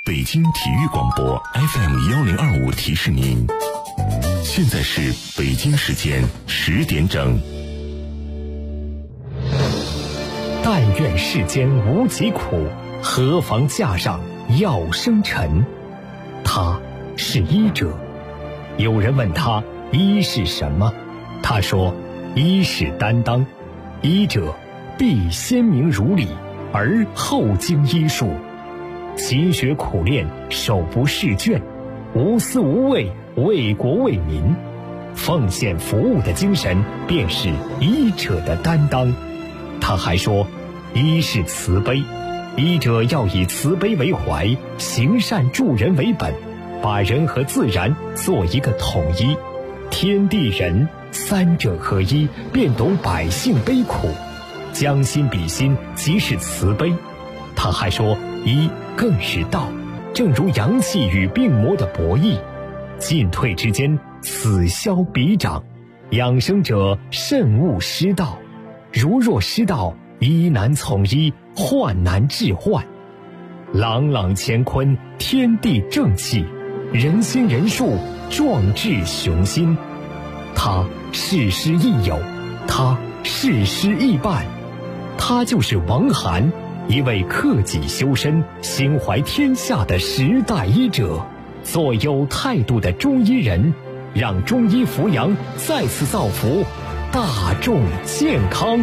北京体育广播 FM1025提示您，现在是北京时间10点整。 但愿世间无疾苦，何妨架上药生尘。他是医者。有人问他医是什么，他说医是担当，医者必先明如理，而后经医术，勤学苦练，手不释卷，无私无畏，为国为民，奉献服务的精神便是医者的担当。他还说医是慈悲，医者要以慈悲为怀，行善助人为本，把人和自然做一个统一，天地人三者合一，便懂百姓悲苦，将心比心，即是慈悲。他还说医更是道，正如阳气与病魔的博弈，进退之间，此消彼长，养生者慎勿失道，如若失道，医难从医，患难治患。朗朗乾坤，天地正气，人心人术，壮志雄心。他事师亦友，他事师亦伴，他就是王涵，一位克己修身、心怀天下的时代医者，做有态度的中医人，让中医扶阳再次造福大众健康。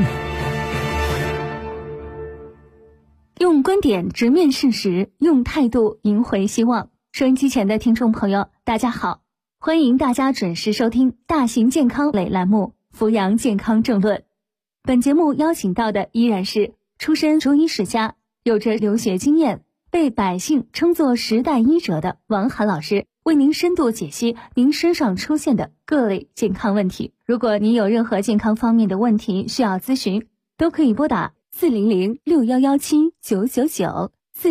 用观点直面事实，用态度赢回希望。收音机前的听众朋友，大家好，欢迎大家准时收听大型健康类栏目《扶阳健康政论》。本节目邀请到的依然是出身中医世家，有着留学经验，被百姓称作时代医者的王涵老师，为您深度解析您身上出现的各类健康问题。如果您有任何健康方面的问题需要咨询，都可以拨打400-6117-999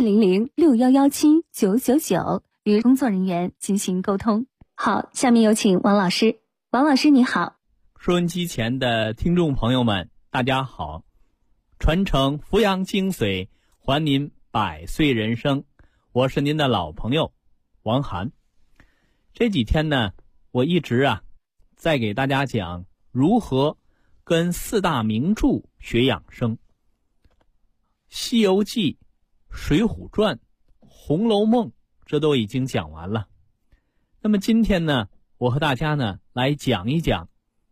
400-6117-999与工作人员进行沟通。好，下面有请王老师。王老师你好。 收音机前的听众朋友们，大家好。传承扶阳精髓，还您100岁人生，我是您的老朋友王涵。这几天呢，我一直在给大家讲如何跟4大名著学养生。西游记、水浒传、红楼梦，这都已经讲完了。那么今天呢，我和大家呢来讲一讲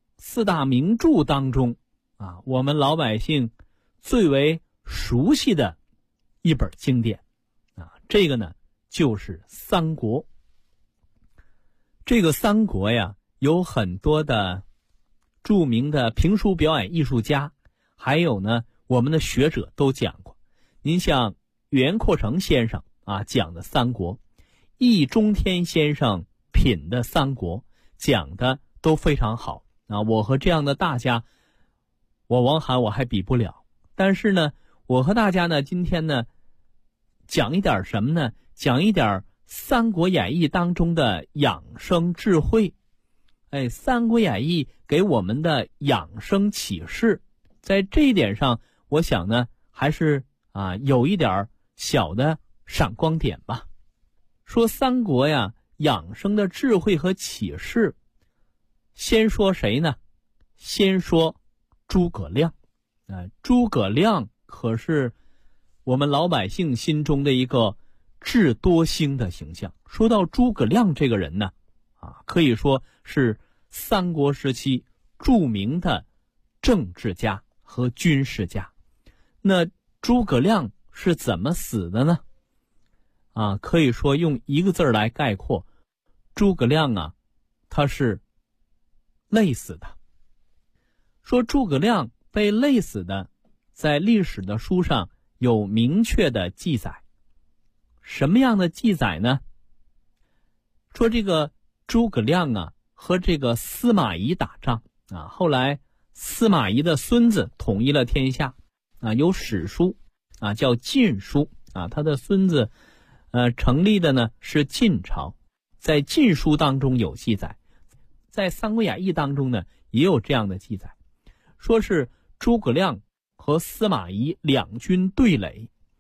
4大名著当中我们老百姓最为熟悉的一本经典这个呢就是三国。这个三国呀，有很多的著名的评书表演艺术家，还有呢我们的学者都讲过。您像袁阔成先生讲的三国，易中天先生品的三国，讲的都非常好我和这样的大家，我王涵我还比不了。但是呢，我和大家呢今天呢讲一点什么呢？讲一点三国演义当中的养生智慧。三国演义给我们的养生启示，在这一点上我想呢还是有一点小的闪光点吧。说三国呀，养生的智慧和启示，先说谁呢？先说诸葛亮。诸葛亮可是我们老百姓心中的一个智多星的形象。说到诸葛亮这个人呢可以说是三国时期著名的政治家和军事家。那诸葛亮是怎么死的呢？可以说用一个字来概括，诸葛亮他是累死的。说诸葛亮被累死的，在历史的书上有明确的记载。什么样的记载呢？说这个诸葛亮和这个司马懿打仗后来司马懿的孙子统一了天下有史书叫晋书他的孙子成立的呢是晋朝。在晋书当中有记载，在三国演义当中呢也有这样的记载，说是诸葛亮和司马懿两军对垒，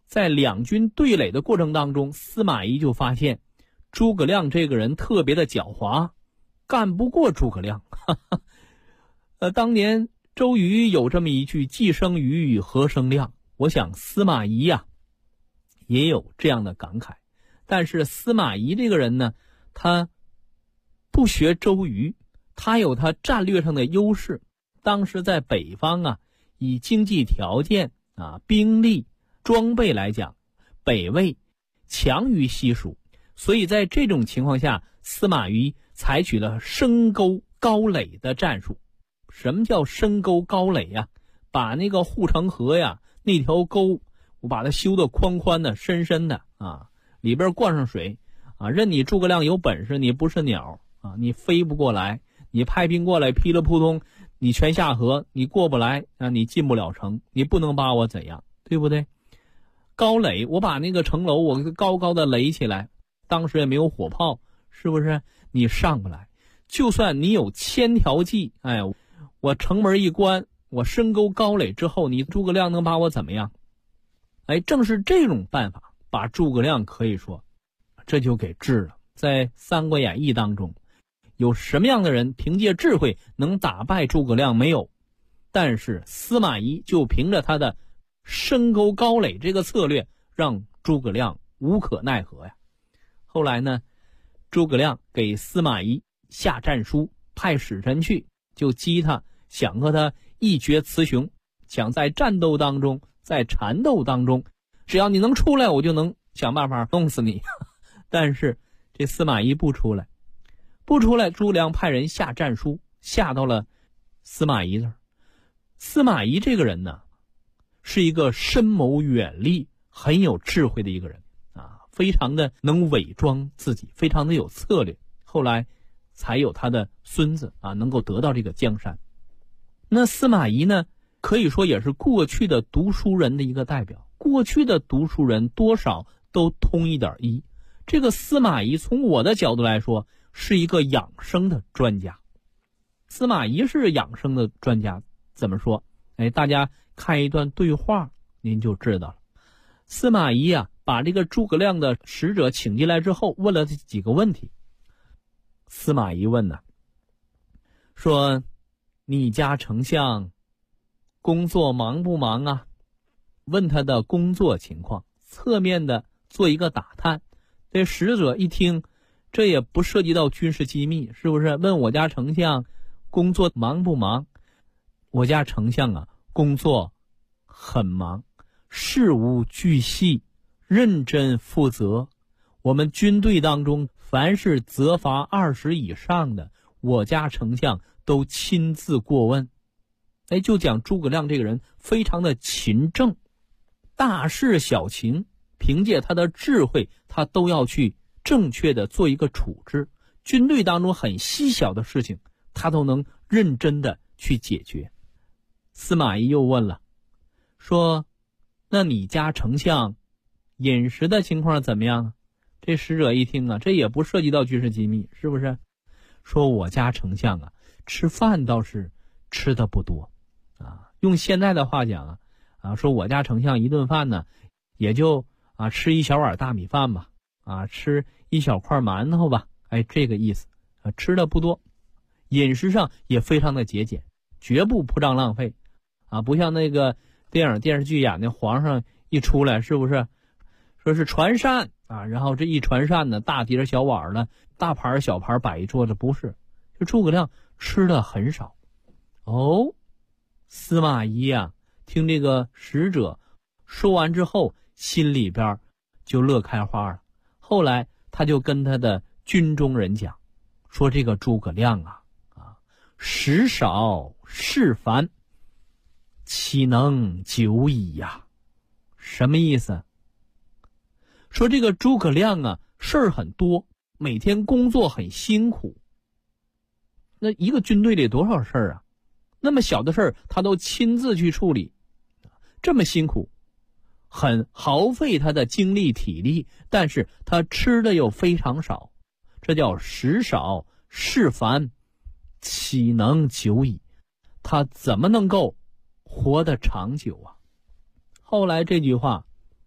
在两军对垒的过程当中，司马懿就发现诸葛亮这个人特别的狡猾，干不过诸葛亮。当年周瑜有这么一句既生瑜何生亮，我想司马懿也有这样的感慨。但是司马懿这个人呢，他不学周瑜，他有他战略上的优势。当时在北方以经济条件兵力装备来讲，北魏强于西蜀，所以在这种情况下，司马懿采取了深沟高垒的战术。什么叫深沟高垒呀？把那个护城河那条沟，我把它修得宽宽的深深的里边灌上水任你诸葛亮有本事，你不是鸟你飞不过来，你派兵过来噼里扑通，你全下河，你过不来你进不了城，你不能把我怎样，对不对？高垒，我把那个城楼我高高的垒起来，当时也没有火炮，是不是？你上不来。就算你有1000条计，我城门一关，我深沟高垒之后，你诸葛亮能把我怎么样？正是这种办法把诸葛亮可以说这就给治了。在《三国演义》当中，有什么样的人凭借智慧能打败诸葛亮？没有。但是司马懿就凭着他的深沟高垒这个策略，让诸葛亮无可奈何呀。后来呢，诸葛亮给司马懿下战书，派使臣去，就激他，想和他一决雌雄，想在战斗当中，在缠斗当中，只要你能出来，我就能想办法弄死你。但是这司马懿不出来，诸葛亮派人下战书，下到了司马懿这儿。司马懿这个人呢，是一个深谋远虑、很有智慧的一个人非常的能伪装自己，非常的有策略。后来才有他的孙子能够得到这个江山。那司马懿呢，可以说也是过去的读书人的一个代表。过去的读书人多少都通一点一。这个司马懿从我的角度来说，是一个养生的专家。司马懿是养生的专家，怎么说？大家看一段对话，您就知道了。司马懿把这个诸葛亮的使者请进来之后，问了这几个问题。司马懿问说你家丞相工作忙不忙问他的工作情况，侧面的做一个打探。这使者一听，这也不涉及到军事机密，是不是？问我家丞相工作忙不忙？我家丞相工作很忙，事无巨细，认真负责。我们军队当中凡是责罚20以上的，我家丞相都亲自过问。就讲诸葛亮这个人非常的勤政，大事小情凭借他的智慧，他都要去正确的做一个处置。军队当中很细小的事情，他都能认真的去解决。司马懿又问了，说那你家丞相饮食的情况怎么样？这使者一听这也不涉及到军事机密，是不是？说我家丞相吃饭倒是吃的不多用现在的话讲说我家丞相一顿饭呢，也就吃1小碗大米饭吧吃1小块馒头吧，这个意思吃的不多，饮食上也非常的节俭，绝不铺张浪费不像那个电影电视剧演的皇上一出来，是不是说是传膳然后这一传膳呢，大碟小碗呢，大盘小盘摆一桌子，不是，这诸葛亮吃的很少。司马懿听这个使者说完之后，心里边就乐开花了。后来他就跟他的军中人讲，说这个诸葛亮食少事繁，岂能久矣呀？什么意思？说这个诸葛亮事儿很多，每天工作很辛苦。那一个军队里多少事儿那么小的事儿他都亲自去处理，这么辛苦，很耗费他的精力体力，但是他吃的又非常少，这叫食少事繁，岂能久矣？他怎么能够活得长久后来这句话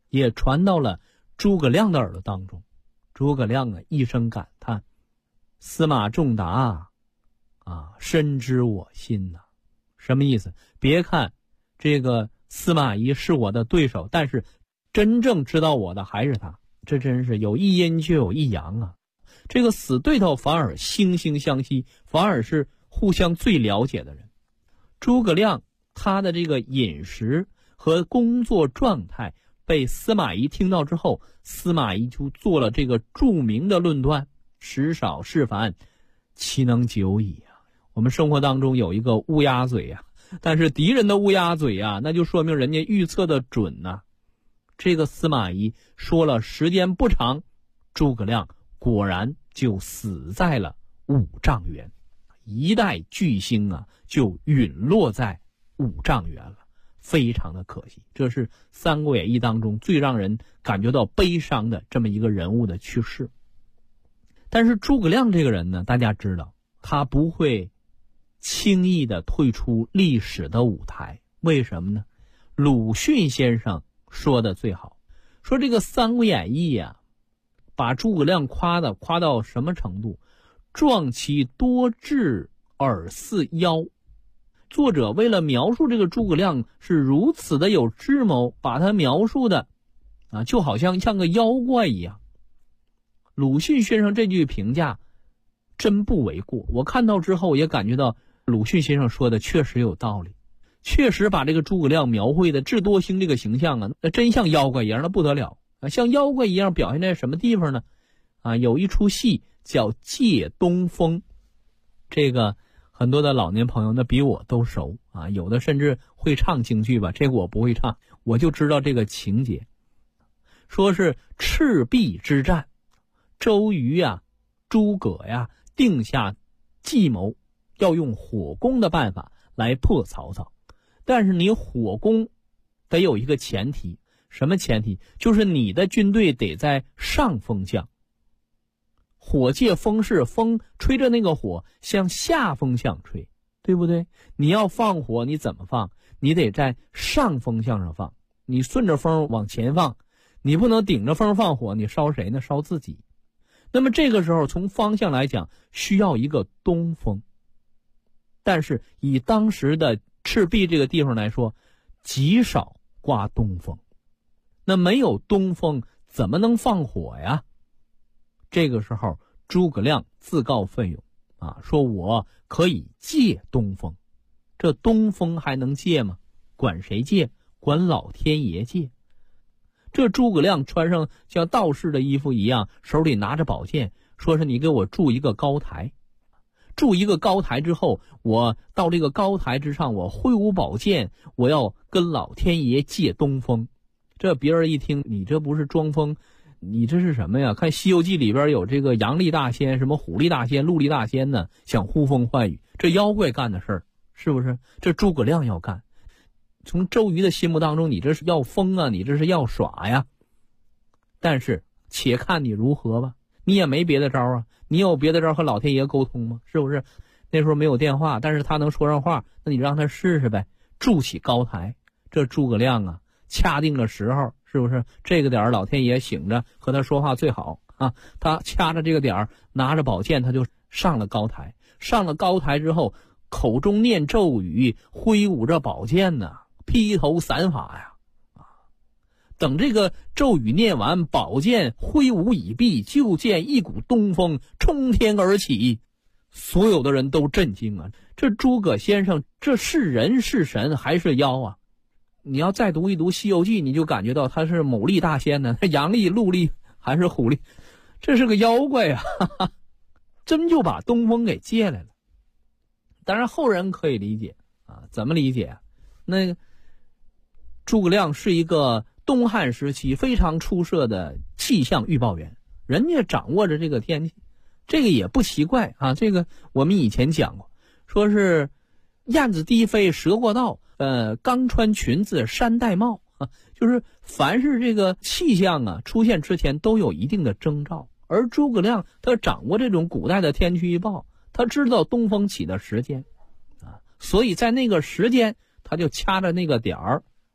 也传到了诸葛亮的耳朵当中。诸葛亮啊一声感叹：“司马仲达啊，深知我心呐。”什么意思？别看这个司马懿是我的对手，但是真正知道我的还是他。这真是有一阴就有一阳啊！这个死对头反而惺惺相惜，反而是互相最了解的人。诸葛亮他的这个饮食和工作状态被司马懿听到之后，司马懿就做了这个著名的论断：食少事烦，其能久矣啊！我们生活当中有一个乌鸦嘴啊，但是敌人的乌鸦嘴啊，那就说明人家预测的准呐。这个司马懿说了时间不长，诸葛亮果然就死在了五丈原，一代巨星啊就陨落在五丈原了，非常的可惜。这是《三国演义》当中最让人感觉到悲伤的这么一个人物的去世。但是诸葛亮这个人呢，大家知道他不会轻易的退出历史的舞台。为什么呢？鲁迅先生说的最好，说这个《三国演义》啊，把诸葛亮夸到什么程度？壮其多智而似妖。作者为了描述这个诸葛亮是如此的有智谋，把他描述的啊，就好像个妖怪一样。鲁迅先生这句评价真不为过，我看到之后也感觉到鲁迅先生说的确实有道理，确实把这个诸葛亮描绘的智多星这个形象啊，那真像妖怪一样，那不得了啊！像妖怪一样表现在什么地方呢？啊，有一出戏叫《借东风》，这个很多的老年朋友那比我都熟啊，有的甚至会唱京剧吧，这个我不会唱，我就知道这个情节。说是赤壁之战，周瑜呀、诸葛呀定下计谋，要用火攻的办法来破曹操。但是你火攻得有一个前提，什么前提？就是你的军队得在上风向，火借风势，风吹着那个火向下风向吹，对不对？你要放火，你怎么放？你得在上风向上放，你顺着风往前放，你不能顶着风放火，你烧谁呢？烧自己。那么这个时候从方向来讲，需要一个东风。但是以当时的赤壁这个地方来说，极少刮东风。那没有东风，怎么能放火呀？这个时候诸葛亮自告奋勇啊，说我可以借东风。这东风还能借吗？管谁借？管老天爷借。这诸葛亮穿上像道士的衣服一样，手里拿着宝剑，说是你给我筑一个高台。筑一个高台之后，我到这个高台之上，我挥舞宝剑，我要跟老天爷借东风。这别人一听，你这不是装疯，你这是什么呀？看《西游记》里边有这个阳历大仙、什么虎力大仙、陆力大仙呢，想呼风唤雨，这妖怪干的事儿，是不是？这诸葛亮要干。从周瑜的心目当中，你这是要疯啊，你这是要耍呀。但是且看你如何吧，你也没别的招啊，你有别的招和老天爷沟通吗？是不是？那时候没有电话，但是他能说上话，那你让他试试呗。筑起高台，这诸葛亮啊，掐定了时候，是不是？这个点老天爷醒着和他说话最好啊。他掐着这个点拿着宝剑，他就上了高台。上了高台之后，口中念咒语，挥舞着宝剑呢，披头散发呀。等这个咒语念完，宝剑挥舞已毕，就见一股东风冲天而起，所有的人都震惊啊！这诸葛先生，这是人是神还是妖啊？你要再读一读《西游记》，你就感觉到他是某力大仙呢，他阳力、陆力还是虎力，这是个妖怪呀！真就把东风给借来了。当然后人可以理解啊，怎么理解？那个诸葛亮是一个东汉时期非常出色的气象预报员，人家掌握着这个天气，这个也不奇怪啊。这个我们以前讲过，说是燕子低飞蛇过道，刚穿裙子山戴帽啊，就是凡是这个气象啊出现之前都有一定的征兆。而诸葛亮他掌握这种古代的天气预报，他知道东风起的时间啊，所以在那个时间他就掐着那个点儿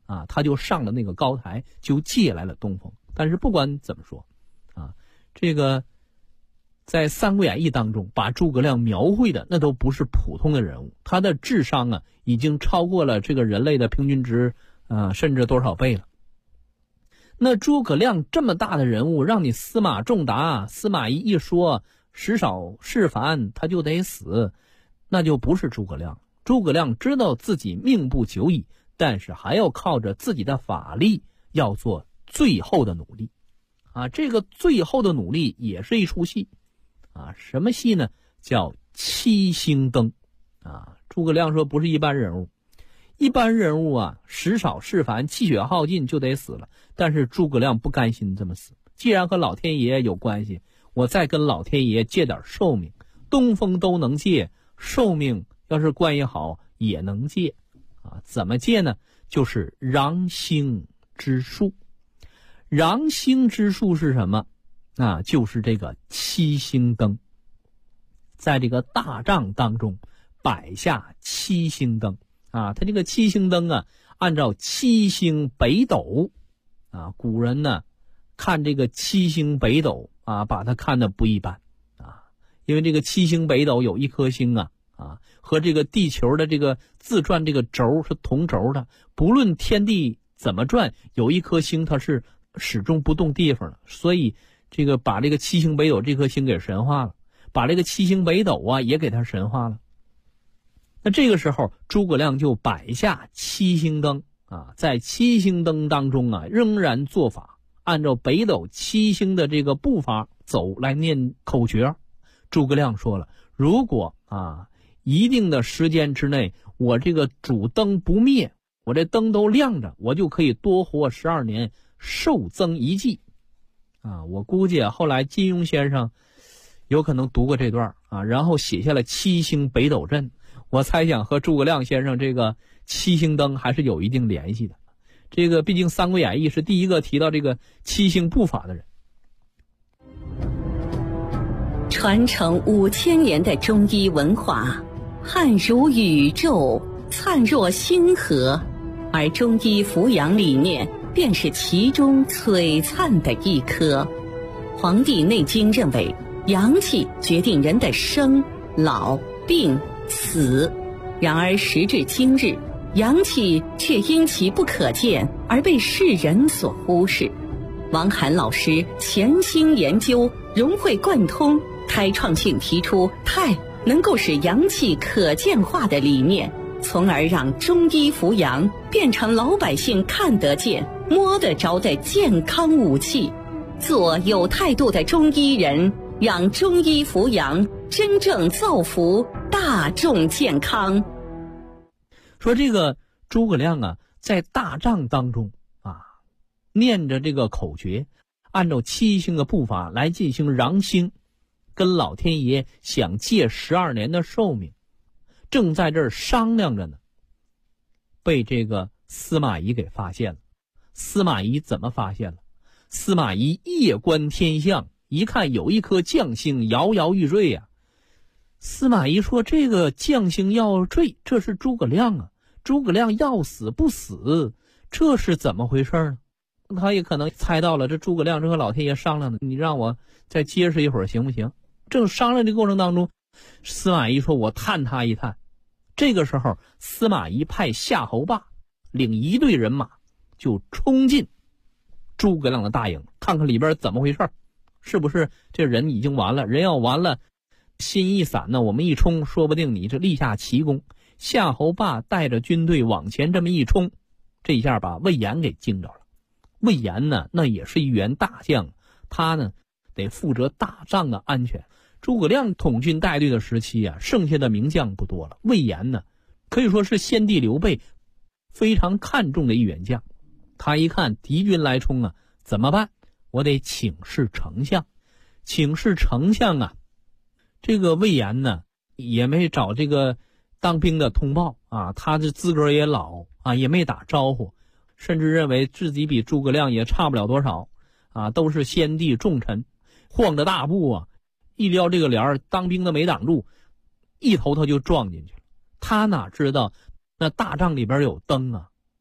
啊，他就上了那个高台，就借来了东风。但是不管怎么说，啊，这个在《三国演义》当中，把诸葛亮描绘的那都不是普通的人物，他的智商啊，已经超过了这个人类的平均值，甚至多少倍了。那诸葛亮这么大的人物，让你司马仲达、司马懿一说时少事烦，他就得死，那就不是诸葛亮。诸葛亮知道自己命不久矣，但是还要靠着自己的法力，要做最后的努力。啊，这个最后的努力也是一出戏。啊，什么戏呢？叫七星灯。啊，诸葛亮说不是一般人物。一般人物啊，时少事烦，气血耗尽就得死了。但是诸葛亮不甘心这么死，既然和老天爷有关系，我再跟老天爷借点寿命。东风都能借，寿命要是关系好也能借。啊，怎么借呢？就是禳星之术。禳星之术是什么？啊，就是这个七星灯。在这个大帐当中摆下七星灯。啊，它这个七星灯啊，按照七星北斗，啊，古人呢看这个七星北斗啊，把它看得不一般啊，因为这个七星北斗有一颗星啊，和这个地球的这个自转这个轴是同轴的，不论天地怎么转，有一颗星它是始终不动地方的，所以这个把这个七星北斗这颗星给神化了，把这个七星北斗啊也给它神化了。那这个时候，诸葛亮就摆下七星灯啊，在七星灯当中啊，仍然做法，按照北斗七星的这个步伐走来念口诀。诸葛亮说了，如果一定的时间之内，我这个主灯不灭，我这灯都亮着，我就可以多活12年，寿增一纪。我估计后来金庸先生有可能读过这段啊，然后写下了七星北斗阵。我猜想和诸葛亮先生这个七星灯还是有一定联系的。这个毕竟《三国演义》是第一个提到这个七星步法的人。 传承5000年的中医文化，汉如宇宙，灿若星河，而中医扶阳理念便是其中璀璨的一颗。《黄帝内经》认为，阳气决定人的生、老、病、死，然而时至今日，阳气却因其不可见而被世人所忽视。王涵老师潜心研究，融会贯通，开创性提出太能够使阳气可见化的理念，从而让中医扶阳变成老百姓看得见、摸得着的健康武器。做有态度的中医人，让中医扶阳真正造福大众健康。 说这个诸葛亮啊，在大帐当中念着这个口诀，按照七星的步伐来进行禳星，跟老天爷想借12年的寿命，正在这儿商量着呢，被这个司马懿给发现了。司马懿怎么发现了？司马懿夜观天象，一看有一颗将星摇摇欲坠呀。司马懿说，这个将星要坠，这是诸葛亮啊，诸葛亮要死不死，这是怎么回事呢？他也可能猜到了，这诸葛亮正和老天爷商量呢，你让我再结实一会儿行不行？正商量的过程当中，司马懿说，我探他一探。这个时候，司马懿派夏侯霸领一队人马就冲进诸葛亮的大营，看看里边怎么回事，是不是这人已经完了？人要完了，心一散呢，我们一冲，说不定你这立下奇功。夏侯霸带着军队往前这么一冲，这一下把魏延给惊着了。魏延呢，那也是一员大将，他呢得负责大帐的安全。诸葛亮统军带队的时期啊，剩下的名将不多了。魏延呢，可以说是先帝刘备非常看重的一员将。他一看敌军来冲啊，怎么办？我得请示丞相。请示丞相啊，这个魏延呢也没找这个当兵的通报啊，他这资格也老啊，也没打招呼，甚至认为自己比诸葛亮也差不了多少啊，都是先帝重臣，晃着大步啊，一撩这个帘儿，当兵的没挡住，一头他就撞进去了。他哪知道那大帐里边有灯啊，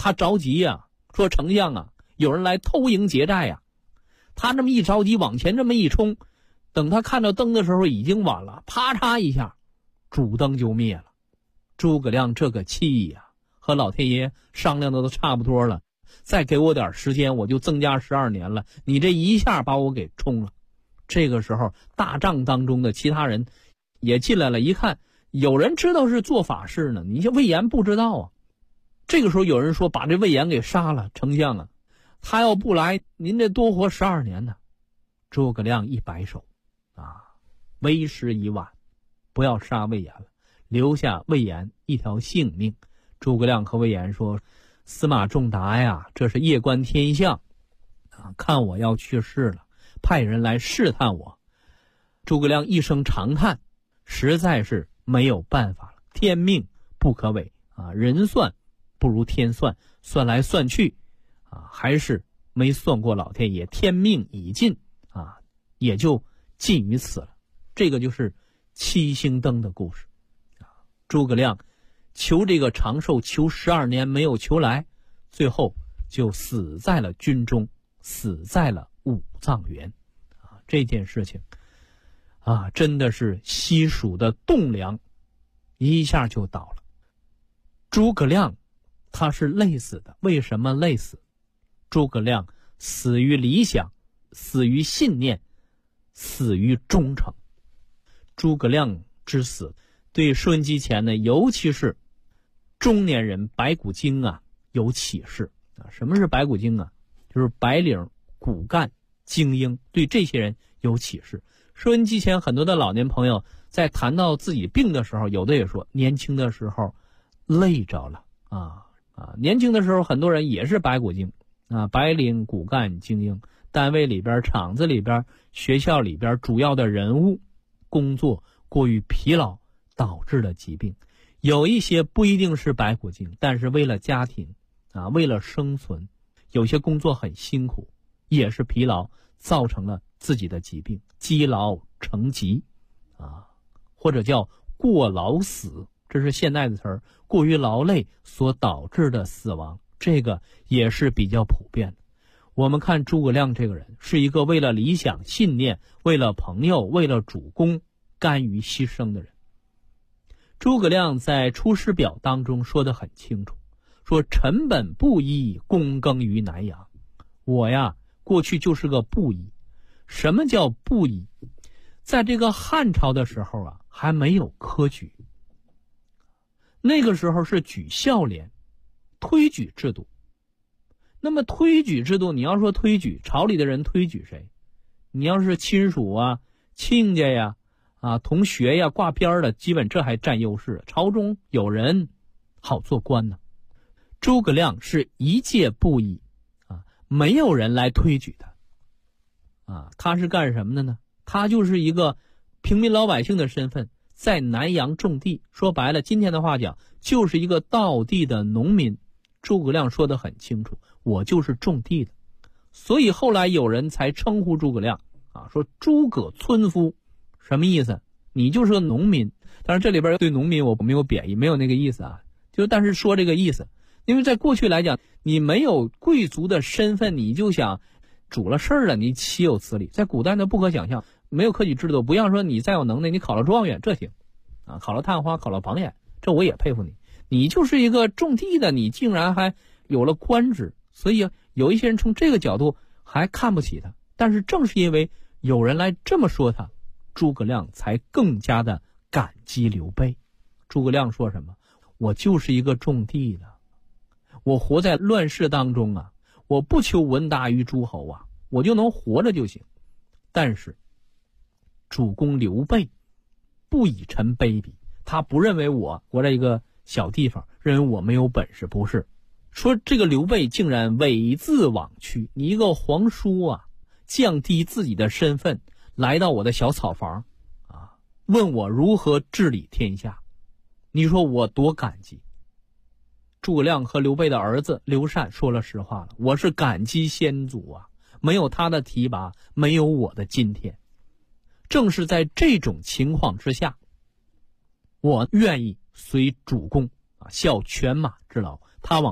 他着急呀，说丞相啊，有人来偷营劫寨呀。他这么一着急，往前这么一冲，等他看到灯的时候已经晚了，啪嚓一下，主灯就灭了。诸葛亮这个气呀，和老天爷商量的都差不多了，再给我点时间，我就增加12年了，你这一下把我给冲了。这个时候大帐当中的其他人也进来了，一看有人知道是做法事呢，你这魏延不知道啊。这个时候有人说把这魏延给杀了，丞相啊，他要不来您这多活12年呢。诸葛亮一摆手啊，为时已晚，不要杀魏延了，留下魏延一条性命。诸葛亮和魏延说，司马仲达呀，这是夜观天象啊，看我要去世了，派人来试探我。诸葛亮一声长叹，实在是没有办法了，天命不可违啊，人算不如天算，算来算去啊，还是没算过老天爷，天命已尽啊，也就尽于此了。这个就是七星灯的故事啊。诸葛亮求这个长寿，求12年没有求来，最后就死在了军中，死在了五脏园啊。这件事情啊，真的是西蜀的栋梁一下就倒了。诸葛亮他是累死的，为什么累死？诸葛亮死于理想，死于信念，死于忠诚。诸葛亮之死对收音机前呢，尤其是中年人白骨精啊有启示啊。什么是白骨精啊？就是白领骨干精英，对这些人有启示。收音机前很多的老年朋友在谈到自己病的时候，有的也说年轻的时候累着了年轻的时候很多人也是白骨精啊，白领骨干精英，单位里边、厂子里边、学校里边主要的人物，工作过于疲劳导致的疾病。有一些不一定是白骨精，但是为了家庭啊，为了生存，有些工作很辛苦，也是疲劳造成了自己的疾病，积劳成疾啊，或者叫过劳死，这是现代的词儿，过于劳累所导致的死亡，这个也是比较普遍的。我们看诸葛亮这个人是一个为了理想信念，为了朋友，为了主公甘于牺牲的人。诸葛亮在《出师表》当中说得很清楚，说臣本布衣，躬耕于南阳。我呀过去就是个布衣。什么叫布衣？在这个汉朝的时候啊，还没有科举，那个时候是举孝廉，推举制度。那么推举制度，你要说推举，朝里的人推举谁？你要是亲属啊、亲家呀、同学呀、挂边的，基本这还占优势。朝中有人好做官呢。诸葛亮是一介布衣啊，没有人来推举他啊。他是干什么的呢？他就是一个平民老百姓的身份，在南阳种地。说白了，今天的话讲，就是一个道地的农民。诸葛亮说得很清楚，我就是种地的。所以后来有人才称呼诸葛亮啊，说诸葛村夫，什么意思？你就是个农民。当然这里边对农民我没有贬义，没有那个意思啊，但是说这个意思。因为在过去来讲，你没有贵族的身份，你就想主了事儿了，你岂有此理？在古代呢不可想象，没有科举制度，不像说你再有能耐，你考了状元这行啊，考了探花，考了榜眼，这我也佩服你。你就是一个种地的，你竟然还有了官职，所以有一些人从这个角度还看不起他。但是正是因为有人来这么说他，诸葛亮才更加的感激刘备。诸葛亮说什么？我就是一个种地的，我活在乱世当中啊，我不求闻达于诸侯啊，我就能活着就行。但是主公刘备不以臣卑鄙，他不认为我活在一个小地方，认为我没有本事，不是。说这个刘备竟然猥自枉屈，你一个皇叔啊，降低自己的身份来到我的小草房啊，问我如何治理天下，你说我多感激。诸葛亮和刘备的儿子刘禅说了实话了，我是感激先祖啊，没有他的提拔，没有我的今天。正是在这种情况之下，我愿意随主公啊，效犬马之劳，他往东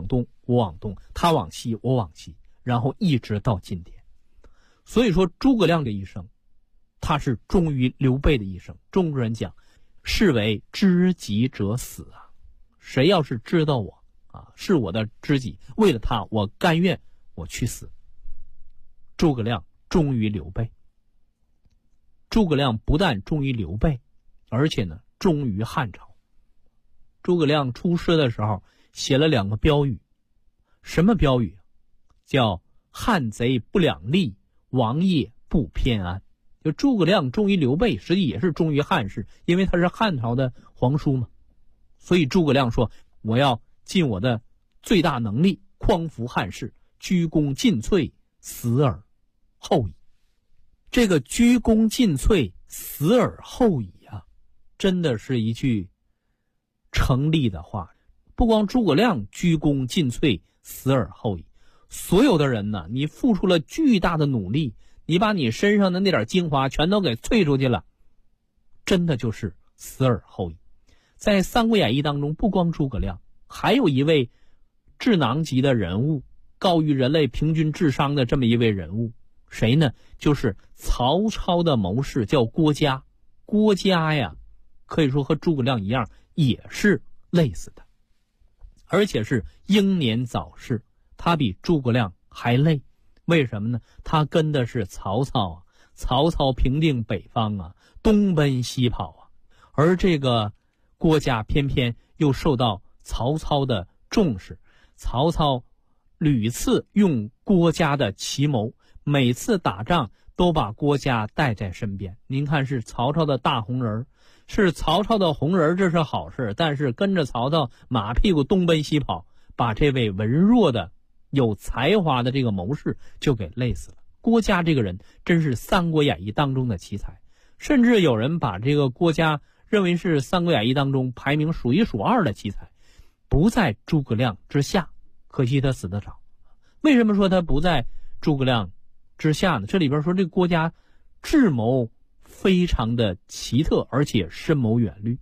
我往东，他往西，我往西，然后一直到今天。所以说诸葛亮这一生，他是忠于刘备的一生。中国人讲，是为知己者死啊，谁要是知道我啊，是我的知己，为了他我甘愿我去死。诸葛亮忠于刘备。诸葛亮不但忠于刘备，而且呢忠于汉朝。诸葛亮出师的时候写了2个标语。什么标语？叫汉贼不两立，王业不偏安。就诸葛亮忠于刘备，实际也是忠于汉室，因为他是汉朝的皇叔嘛。所以诸葛亮说，我要尽我的最大能力匡扶汉室，鞠躬尽瘁，死而后已。这个鞠躬尽瘁，死而后已啊，真的是一句成立的话。不光诸葛亮鞠躬尽瘁，死而后已，所有的人呢，你付出了巨大的努力，你把你身上的那点精华全都给萃出去了，真的就是死而后已。在《三国演义》当中，不光诸葛亮，还有一位智囊级的人物，高于人类平均智商的这么一位人物，谁呢？就是曹操的谋士，叫郭嘉。郭嘉呀，可以说和诸葛亮一样，也是累死的，而且是英年早逝。他比诸葛亮还累，为什么呢？他跟的是曹操啊，曹操平定北方啊，东奔西跑啊，而这个郭嘉偏偏又受到曹操的重视。曹操屡次用郭嘉的奇谋，每次打仗都把郭嘉带在身边。您看，是曹操的大红人，是曹操的红人，这是好事，但是跟着曹操马屁股东奔西跑，把这位文弱的有才华的这个谋士就给累死了。郭嘉这个人真是《三国演义》当中的奇才，甚至有人把这个郭嘉认为是《三国演义》当中排名数1数2的奇才，不在诸葛亮之下。可惜他死得早。为什么说他不在诸葛亮之下呢？这里边说这个郭嘉智谋非常的奇特，而且深谋远虑。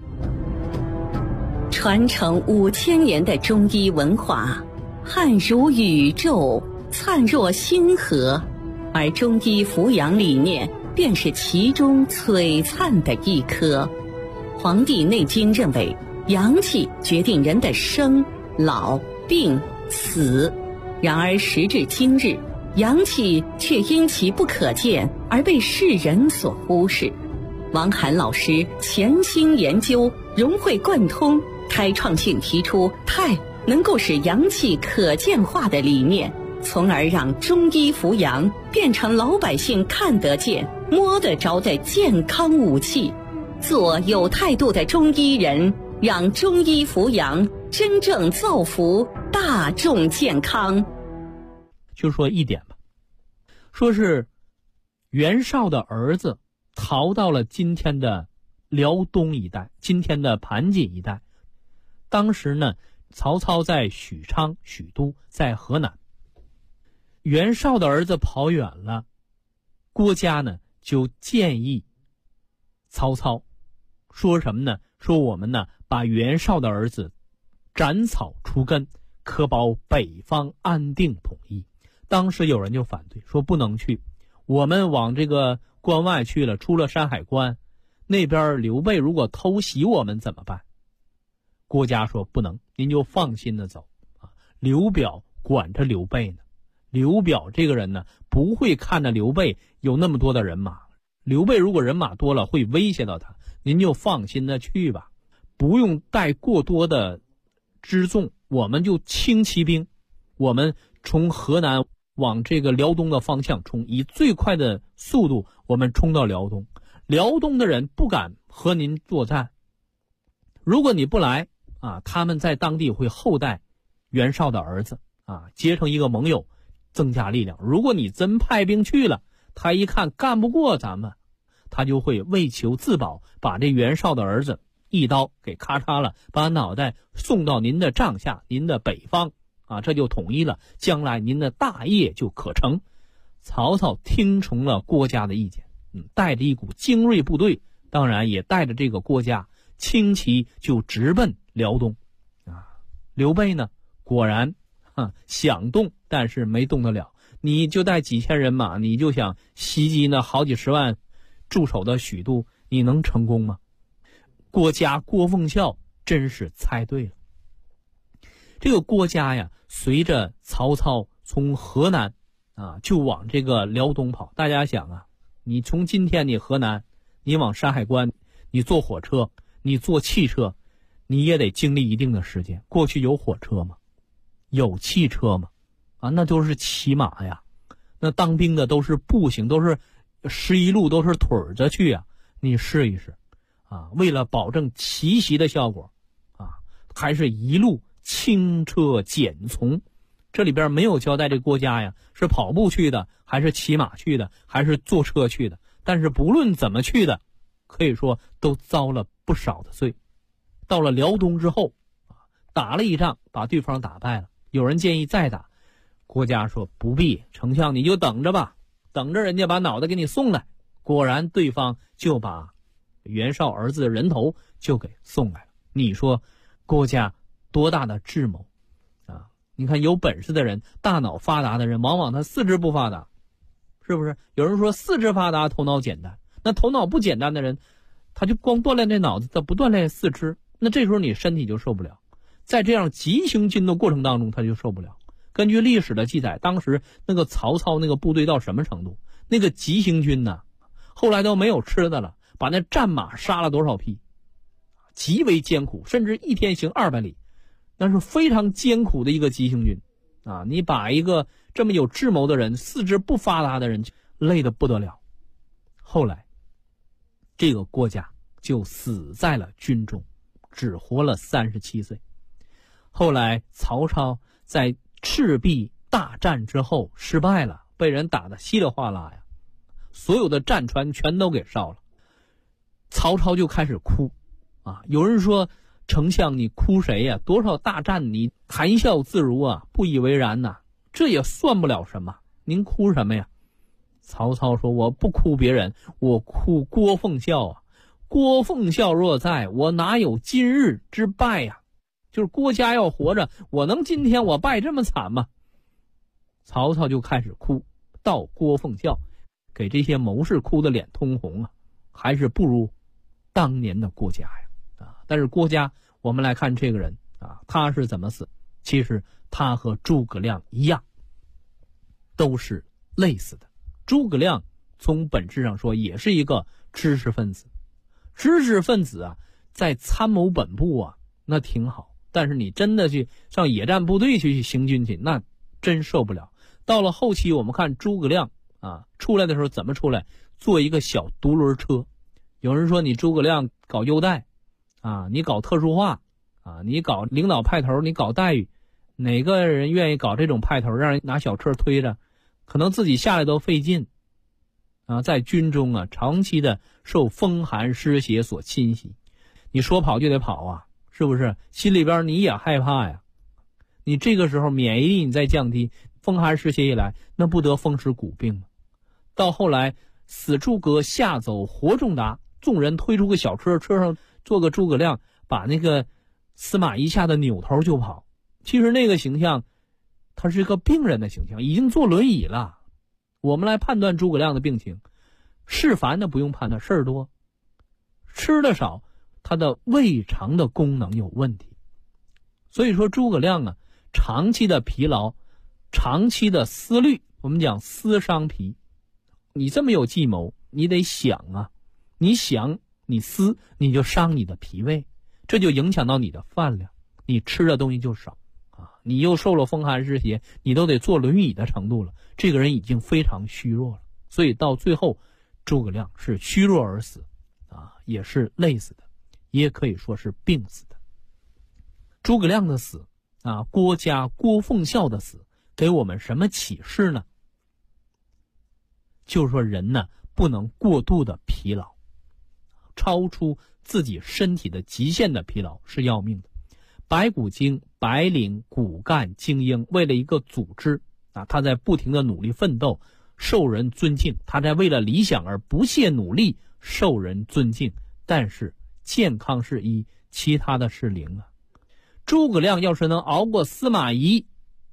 传承5000年的中医文化，汉如宇宙，灿若星河，而中医扶阳理念便是其中璀璨的一颗。《黄帝内经》认为，阳气决定人的生、老、病、死。然而时至今日，阳气却因其不可见而被世人所忽视。王涵老师潜心研究，融会贯通，开创性提出太能够使阳气可见化的理念，从而让中医扶阳变成老百姓看得见、摸得着的健康武器。做有态度的中医人，让中医扶阳真正造福大众健康。 就说一点吧，说是袁绍的儿子逃到了今天的辽东一带，今天的盘锦一带。当时呢，曹操在许昌、许都，在河南。袁绍的儿子跑远了，郭嘉呢就建议曹操说什么呢？说我们呢把袁绍的儿子斩草除根，可保北方安定统一。当时有人就反对，说不能去，我们往这个关外去了，出了山海关，那边刘备如果偷袭我们怎么办？郭嘉说不能，您就放心的走啊。刘表管着刘备呢，刘表这个人呢不会看着刘备有那么多的人马，刘备如果人马多了会威胁到他，您就放心的去吧，不用带过多的辎重，我们就轻骑兵，我们从河南往这个辽东的方向冲，以最快的速度我们冲到辽东。辽东的人不敢和您作战，如果你不来啊，他们在当地会厚待袁绍的儿子啊，结成一个盟友，增加力量。如果你真派兵去了，他一看干不过咱们，他就会为求自保，把这袁绍的儿子一刀给咔嚓了，把脑袋送到您的帐下，您的北方啊，这就统一了，将来您的大业就可成。曹操听从了郭嘉的意见，带着一股精锐部队，当然也带着这个郭嘉，轻骑就直奔辽东啊。刘备呢，果然想动但是没动得了。你就带几千人马，你就想袭击那好几十万驻守的许都，你能成功吗？郭嘉郭奉孝真是猜对了。这个郭嘉呀，随着曹操从河南就往这个辽东跑。大家想啊，你从今天你河南，你往山海关，你坐火车，你坐汽车，你也得经历一定的时间。过去有火车吗？有汽车吗？那都是骑马呀，那当兵的都是步行，都是11路，都是腿着去啊。你试一试为了保证奇袭的效果还是一路轻车简从。这里边没有交代这郭嘉呀是跑步去的，还是骑马去的，还是坐车去的。但是不论怎么去的，可以说都遭了不少的罪。到了辽东之后打了一仗，把对方打败了。有人建议再打，郭嘉说不必，丞相你就等着吧，等着人家把脑袋给你送来。果然对方就把袁绍儿子的人头就给送来了。你说郭嘉多大的智谋你看有本事的人，大脑发达的人，往往他四肢不发达，是不是？有人说四肢发达头脑简单，那头脑不简单的人，他就光锻炼这脑子，他不锻炼四肢，那这时候你身体就受不了。在这样急行军的过程当中，他就受不了。根据历史的记载，当时那个曹操那个部队到什么程度？那个急行军后来都没有吃的了，把那战马杀了多少匹，极为艰苦，甚至一天行200里，那是非常艰苦的一个急行军你把一个这么有智谋的人，四肢不发达的人累得不得了。后来这个郭嘉就死在了军中，只活了37岁。后来曹操在赤壁大战之后失败了，被人打得稀里哗啦呀，所有的战船全都给烧了。曹操就开始哭有人说丞相你哭谁呀？多少大战你谈笑自如不以为然这也算不了什么，您哭什么呀？曹操说我不哭别人，我哭郭奉孝郭奉孝若在，我哪有今日之败呀？就是郭嘉要活着，我能今天我败这么惨吗？曹操就开始哭，到郭奉孝，给这些谋士哭得脸通红还是不如当年的郭嘉呀但是郭嘉，我们来看这个人他是怎么死？其实他和诸葛亮一样，都是累死的。诸葛亮从本质上说也是一个知识分子，知识分子在参谋本部那挺好，但是你真的去上野战部队去行军去，那真受不了。到了后期，我们看诸葛亮出来的时候怎么出来？坐一个小独轮车。有人说你诸葛亮搞优待你搞特殊化你搞领导派头，你搞待遇，哪个人愿意搞这种派头，让人拿小车推着，可能自己下来都费劲在军中长期的受风寒湿邪所侵袭，你说跑就得跑是不是？心里边你也害怕呀。你这个时候免疫力你再降低，风寒湿邪一来，那不得风湿骨病吗？到后来死诸葛下走活仲达，众人推出个小车，车上坐个诸葛亮，把那个司马懿吓得扭头就跑。其实那个形象他是一个病人的形象，已经坐轮椅了。我们来判断诸葛亮的病情，事烦的不用判断，事儿多，吃的少，他的胃肠的功能有问题。所以说诸葛亮长期的疲劳，长期的思虑，我们讲思伤脾。你这么有计谋，你得想你想你思，你就伤你的脾胃，这就影响到你的饭量，你吃的东西就少你又受了风寒湿邪，你都得坐轮椅的程度了，这个人已经非常虚弱了。所以到最后诸葛亮是虚弱而死也是累死的，也可以说是病死的。诸葛亮的死郭嘉郭奉孝的死给我们什么启示呢？就是说人不能过度的疲劳，超出自己身体的极限的疲劳是要命的。白骨精、白领、骨干、精英为了一个组织他在不停的努力奋斗，受人尊敬，他在为了理想而不懈努力，受人尊敬，但是健康是1，其他的是0诸葛亮要是能熬过司马懿，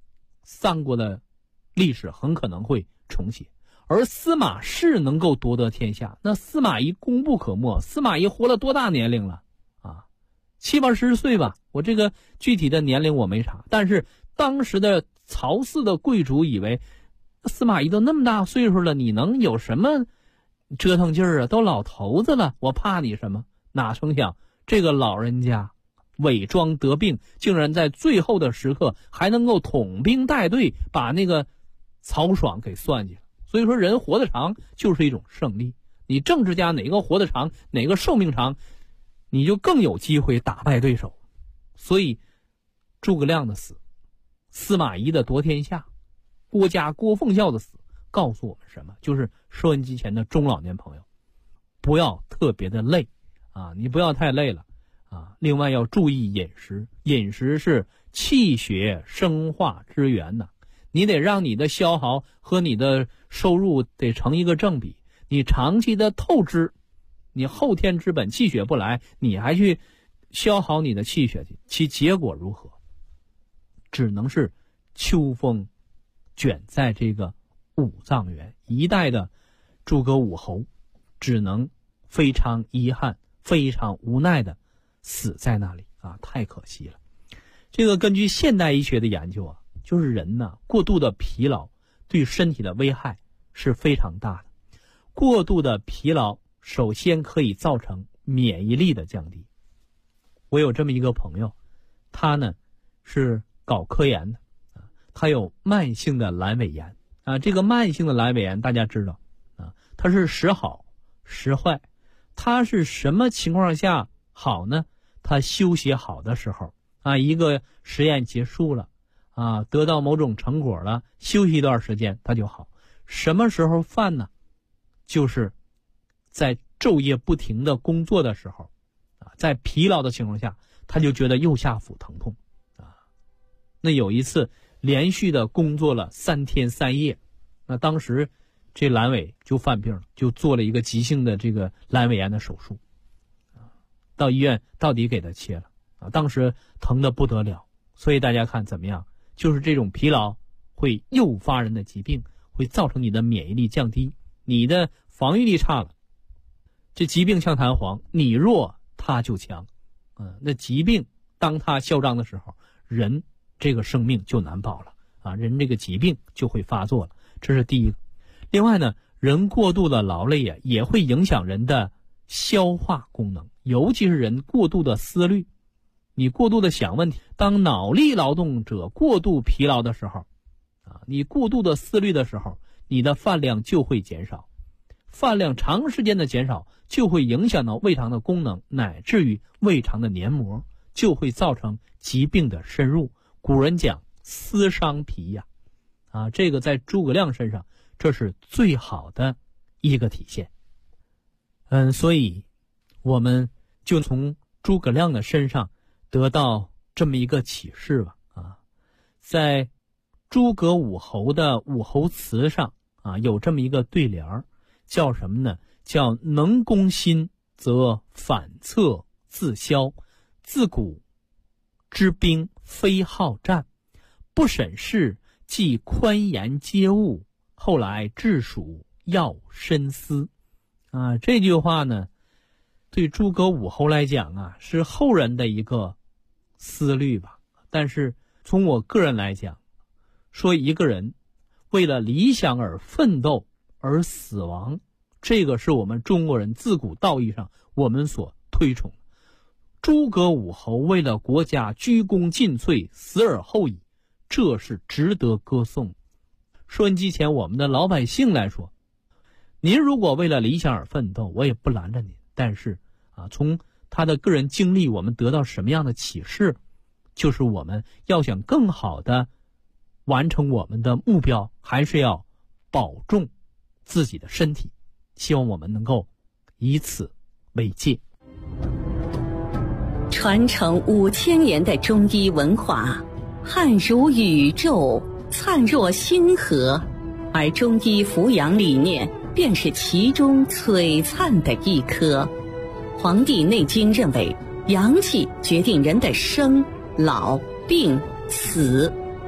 三国的历史很可能会重写。而司马氏能够夺得天下，那司马懿功不可没。司马懿活了多大年龄了啊？70、80岁吧，我这个具体的年龄我没查。但是当时的曹氏的贵族以为司马懿都那么大岁数了，你能有什么折腾劲儿啊？都老头子了，我怕你什么？哪成想这个老人家伪装得病，竟然在最后的时刻还能够统兵带队，把那个曹爽给算计了。所以说人活得长就是一种胜利，你政治家哪个活得长，哪个寿命长，你就更有机会打败对手。所以诸葛亮的死，司马懿的夺天下，郭嘉、郭奉孝的死，告诉我们什么？就是收音机前的中老年朋友，不要特别的累啊，你不要太累了啊。另外要注意饮食，饮食是气血生化之源呐。你得让你的消耗和你的收入得成一个正比。你长期的透支，你后天之本气血不来，你还去消耗你的气血去，其结果如何？只能是秋风卷在这个五脏园。一代的诸葛武侯只能非常遗憾、非常无奈的死在那里啊，太可惜了。这个根据现代医学的研究啊，就是人呢，过度的疲劳对身体的危害是非常大的。过度的疲劳首先可以造成免疫力的降低。我有这么一个朋友，他呢是搞科研的啊，他有慢性的阑尾炎啊。这个慢性的阑尾炎大家知道啊，它是时好时坏。它是什么情况下好呢？他休息好的时候啊，一个实验结束了啊，得到某种成果了，休息一段时间它就好。什么时候犯呢？就是在昼夜不停的工作的时候啊，在疲劳的情况下，他就觉得右下腹疼痛啊。那有一次连续的工作了3天3夜，那当时这阑尾就犯病了，就做了一个急性的这个阑尾炎的手术啊，到医院到底给他切了啊，当时疼得不得了。所以大家看怎么样？就是这种疲劳会诱发人的疾病，会造成你的免疫力降低，你的防御力差了，这疾病像弹簧，你弱它就强。那疾病当它嚣张的时候，人这个生命就难保了啊，人这个疾病就会发作了，这是第一个。另外呢，人过度的劳累啊，也会影响人的消化功能，尤其是人过度的思虑。你过度的想问题，当脑力劳动者过度疲劳的时候啊，你过度的思虑的时候，你的饭量就会减少。饭量长时间的减少，就会影响到胃肠的功能，乃至于胃肠的黏膜，就会造成疾病的深入。古人讲思伤脾呀，啊，这个在诸葛亮身上，这是最好的一个体现。所以我们就从诸葛亮的身上得到这么一个启示吧。啊，在诸葛武侯的武侯祠上啊，有这么一个对联，叫什么呢？叫能攻心，则反侧自消。自古之兵非好战，不审事，既宽严皆误，后来治蜀要深思。啊，这句话呢，对诸葛武侯来讲啊，是后人的一个思虑吧。但是从我个人来讲，说一个人为了理想而奋斗而死亡，这个是我们中国人自古道义上我们所推崇的。诸葛武侯为了国家鞠躬尽瘁，死而后已，这是值得歌颂。收音机前我们的老百姓来说，您如果为了理想而奋斗，我也不拦着您。但是啊，从他的个人经历，我们得到什么样的启示？就是我们要想更好的完成我们的目标，还是要保重自己的身体。希望我们能够以此为戒。 传承5000年的中医文化，汉如宇宙，灿若星河，而中医扶阳理念便是其中璀璨的一颗。《黄帝内经》认为，阳气决定人的生、老、病、死，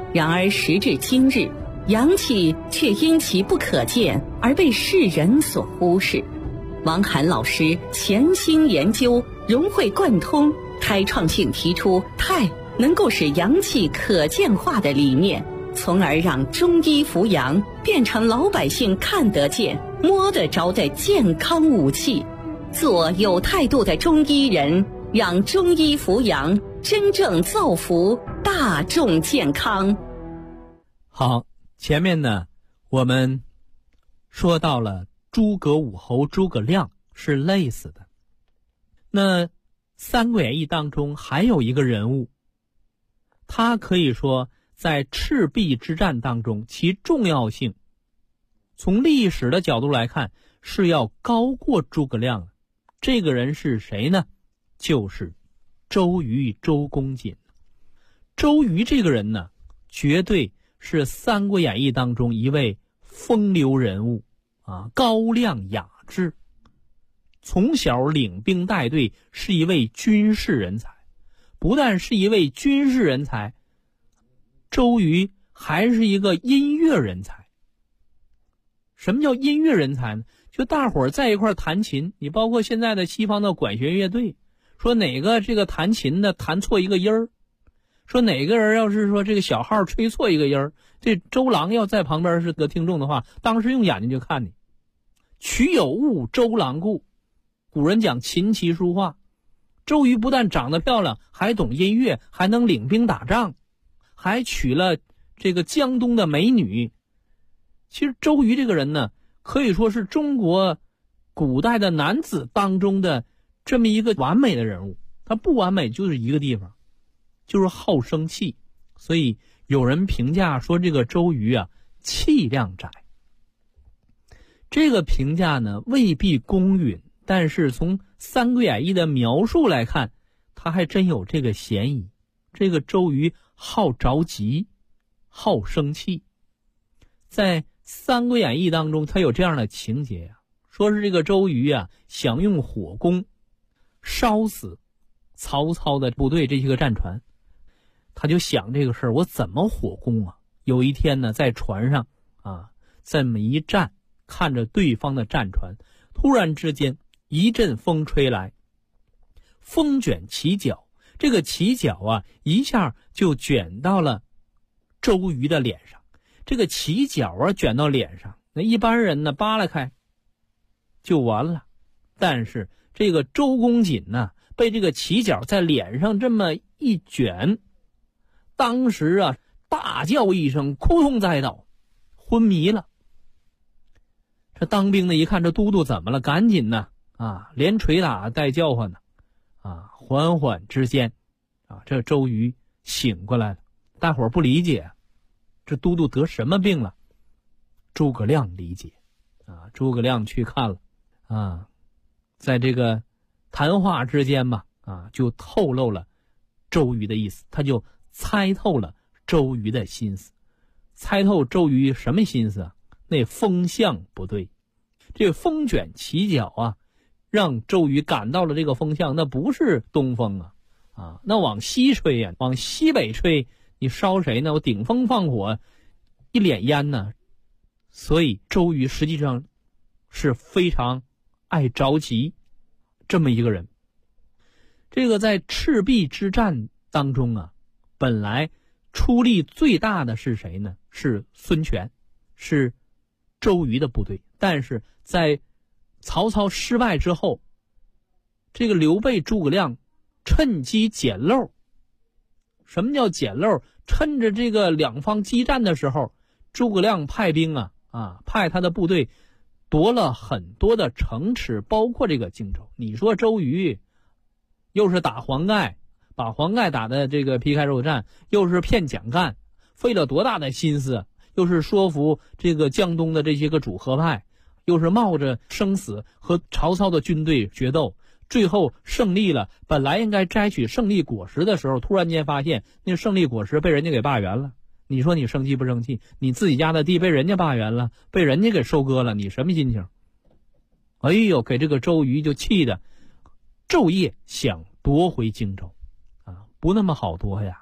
然而时至今日，阳气却因其不可见而被世人所忽视。王涵老师潜心研究，融会贯通，开创性提出太能够使阳气可见化的理念，从而让中医扶阳变成老百姓看得见、摸得着的健康武器。做有态度的中医人，让中医扶阳真正造福大众健康。 好，前面呢我们说到了诸葛武侯诸葛亮是累死的。那《三国演义》当中还有一个人物，他可以说在赤壁之战当中其重要性从历史的角度来看是要高过诸葛亮的。这个人是谁呢？就是周瑜，周公瑾。周瑜这个人呢，绝对是《三国演义》当中一位风流人物啊，高亮雅致，从小领兵带队，是一位军事人才。不但是一位军事人才，周瑜还是一个音乐人才。什么叫音乐人才呢？就大伙儿在一块弹琴，你包括现在的西方的管弦乐队，说哪个这个弹琴的弹错一个音儿，说哪个人要是说这个小号吹错一个音儿，这周郎要在旁边是个听众的话，当时用眼睛就看你。曲有误，周郎顾。古人讲琴棋书画，周瑜不但长得漂亮，还懂音乐，还能领兵打仗，还娶了这个江东的美女。其实周瑜这个人呢，可以说是中国古代的男子当中的这么一个完美的人物。他不完美就是一个地方，就是好生气。所以有人评价说这个周瑜啊，气量窄。这个评价呢未必公允，但是从《三国演义》的描述来看，他还真有这个嫌疑。这个周瑜好着急，好生气。在《三国演义》当中，他有这样的情节呀，说是这个周瑜啊，想用火攻烧死曹操的部队这些个战船。他就想这个事儿，我怎么火攻啊？有一天呢，在船上啊，这么一站，看着对方的战船，突然之间一阵风吹来，风卷旗角，这个旗角啊一下就卷到了周瑜的脸上。这个旗角啊卷到脸上，那一般人呢扒拉开就完了，但是这个周公瑾呢，被这个旗角在脸上这么一卷，当时啊大叫一声，扑通栽倒，昏迷了。这当兵的一看这都督怎么了，赶紧呢啊，连捶打带叫唤呢啊，缓缓之间啊，这周瑜醒过来了。大伙儿不理解，这都督得什么病了？诸葛亮理解啊，诸葛亮去看了啊，在这个谈话之间吧啊，就透露了周瑜的意思，他就猜透了周瑜的心思。猜透周瑜什么心思啊？那风向不对，这个风卷旗角啊，让周瑜感到了这个风向，那不是东风啊，那往西吹呀，往西北吹，你烧谁呢？我顶风放火，一脸烟呢。所以周瑜实际上是非常爱着急这么一个人。这个在赤壁之战当中啊，本来出力最大的是谁呢？是孙权，是周瑜的部队。但是在曹操失败之后，这个刘备诸葛亮趁机捡漏。什么叫捡漏？趁着这个两方激战的时候，诸葛亮派兵派他的部队夺了很多的城池，包括这个荆州。你说周瑜又是打黄盖，把黄盖打的这个皮开肉绽，又是骗蒋干，费了多大的心思，又是说服这个江东的这些个主和派，又是冒着生死和曹操的军队决斗，最后胜利了。本来应该摘取胜利果实的时候，突然间发现那胜利果实被人家给罢园了。你说你生气不生气？你自己家的地被人家罢园了，被人家给收割了，你什么心情？哎呦，给这个周瑜就气的昼夜想夺回荆州不那么好夺呀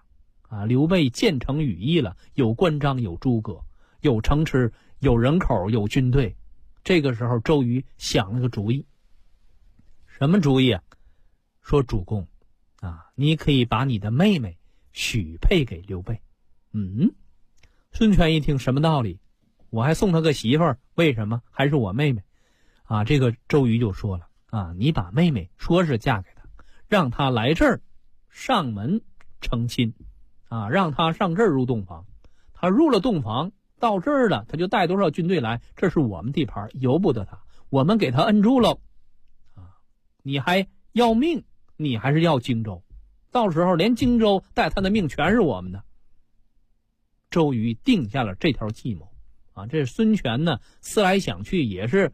刘备建成羽翼了，有关张，有诸葛，有城池，有人口，有军队。这个时候周瑜想了个主意。什么主意啊？说主公你可以把你的妹妹许配给刘备。孙权一听，什么道理？我还送他个媳妇儿，为什么还是我妹妹？这个周瑜就说了你把妹妹说是嫁给他，让他来这儿上门成亲让他上这儿入洞房。他入了洞房，到这儿了，他就带多少军队来，这是我们地盘，由不得他，我们给他摁住了你还要命？你还是要荆州？到时候连荆州带他的命全是我们的。周瑜定下了这条计谋这孙权呢，思来想去也是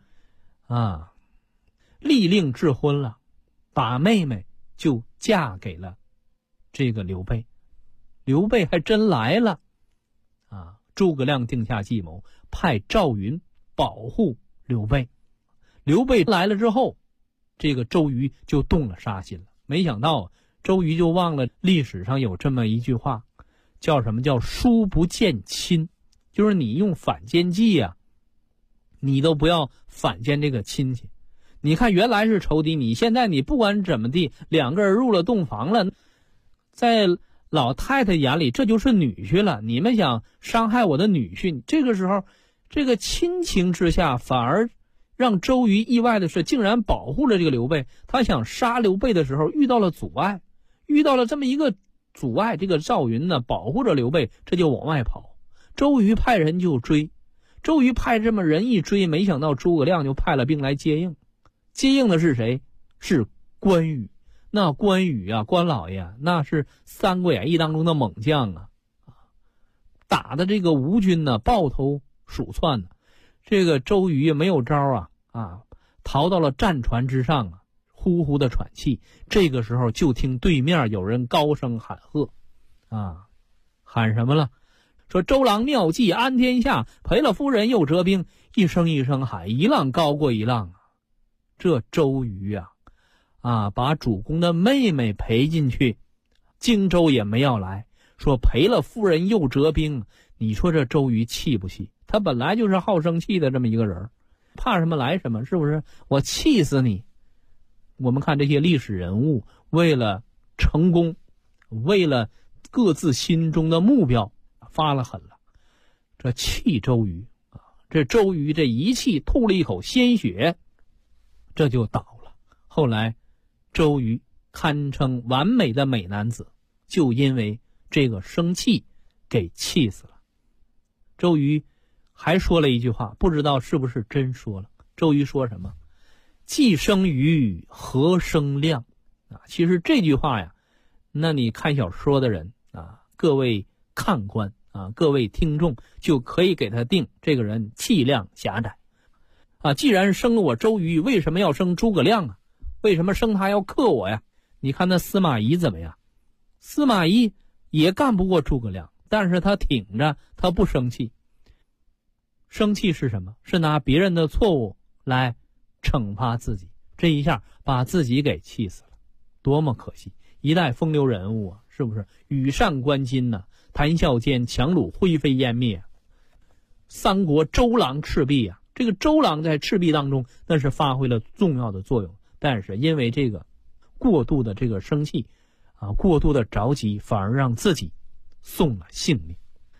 立令制婚了，把妹妹就嫁给了这个刘备。刘备还真来了诸葛亮定下计谋，派赵云保护刘备。刘备来了之后，这个周瑜就动了杀心了。没想到周瑜就忘了历史上有这么一句话，叫什么？叫疏不见亲。就是你用反间计你都不要反间这个亲戚。你看原来是仇敌，你现在你不管怎么地，两个人入了洞房了，在老太太眼里这就是女婿了，你们想伤害我的女婿。这个时候这个亲情之下，反而让周瑜意外的是竟然保护了这个刘备。他想杀刘备的时候遇到了阻碍，遇到了这么一个阻碍，这个赵云呢保护着刘备，这就往外跑。周瑜派人就追，周瑜派这么人一追，没想到诸葛亮就派了兵来接应。接应的是谁？是关羽。那关羽关老爷那是《三国演义》当中的猛将打的这个吴军呢抱头鼠窜呢。这个周瑜没有招逃到了战船之上呼呼的喘气。这个时候就听对面有人高声喊喝喊什么了？说周郎妙计安天下，赔了夫人又折兵，一声一声喊，一浪高过一浪这周瑜把主公的妹妹赔进去，荆州也没要来，说赔了夫人又折兵。你说这周瑜气不气？他本来就是好生气的这么一个人，怕什么来什么，是不是？我气死你！我们看这些历史人物，为了成功，为了各自心中的目标，发了狠了。这气周瑜这周瑜这一气吐了一口鲜血，这就倒了。后来周瑜堪称完美的美男子，就因为这个生气给气死了。周瑜还说了一句话，不知道是不是真说了。周瑜说什么？既生瑜，何生亮其实这句话那你看小说的人各位看官各位听众就可以给他定这个人气量狭窄既然生了我周瑜，为什么要生诸葛亮为什么生他要克我呀？你看那司马懿怎么样？司马懿也干不过诸葛亮，但是他挺着，他不生气。生气是什么？是拿别人的错误来惩罚自己，这一下把自己给气死了，多么可惜！一代风流人物是不是？羽扇纶巾谈笑间，樯橹灰飞烟灭。三国周郎赤壁这个周郎在赤壁当中那是发挥了重要的作用，但是因为这个过度的这个生气过度的着急，反而让自己送了性命。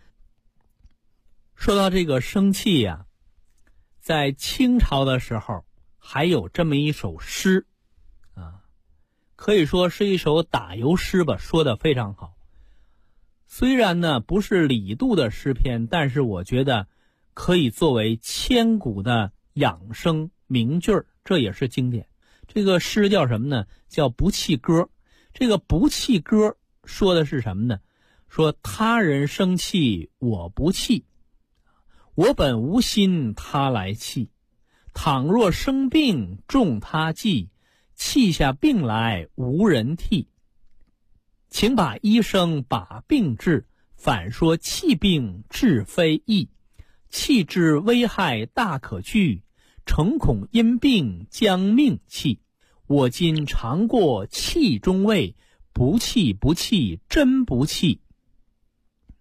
说到这个生气在清朝的时候还有这么一首诗可以说是一首打油诗吧，说得非常好。虽然呢不是李杜的诗篇，但是我觉得可以作为千古的养生名句，这也是经典。这个诗叫什么呢？叫不气歌。这个不气歌说的是什么呢？说他人生气我不气，我本无心他来气，倘若生病重他计，气下病来无人替。请把医生把病治，反说气病治非易。气之危害大可惧，诚恐因病将命弃。我今尝过气中味，不气不气真不气。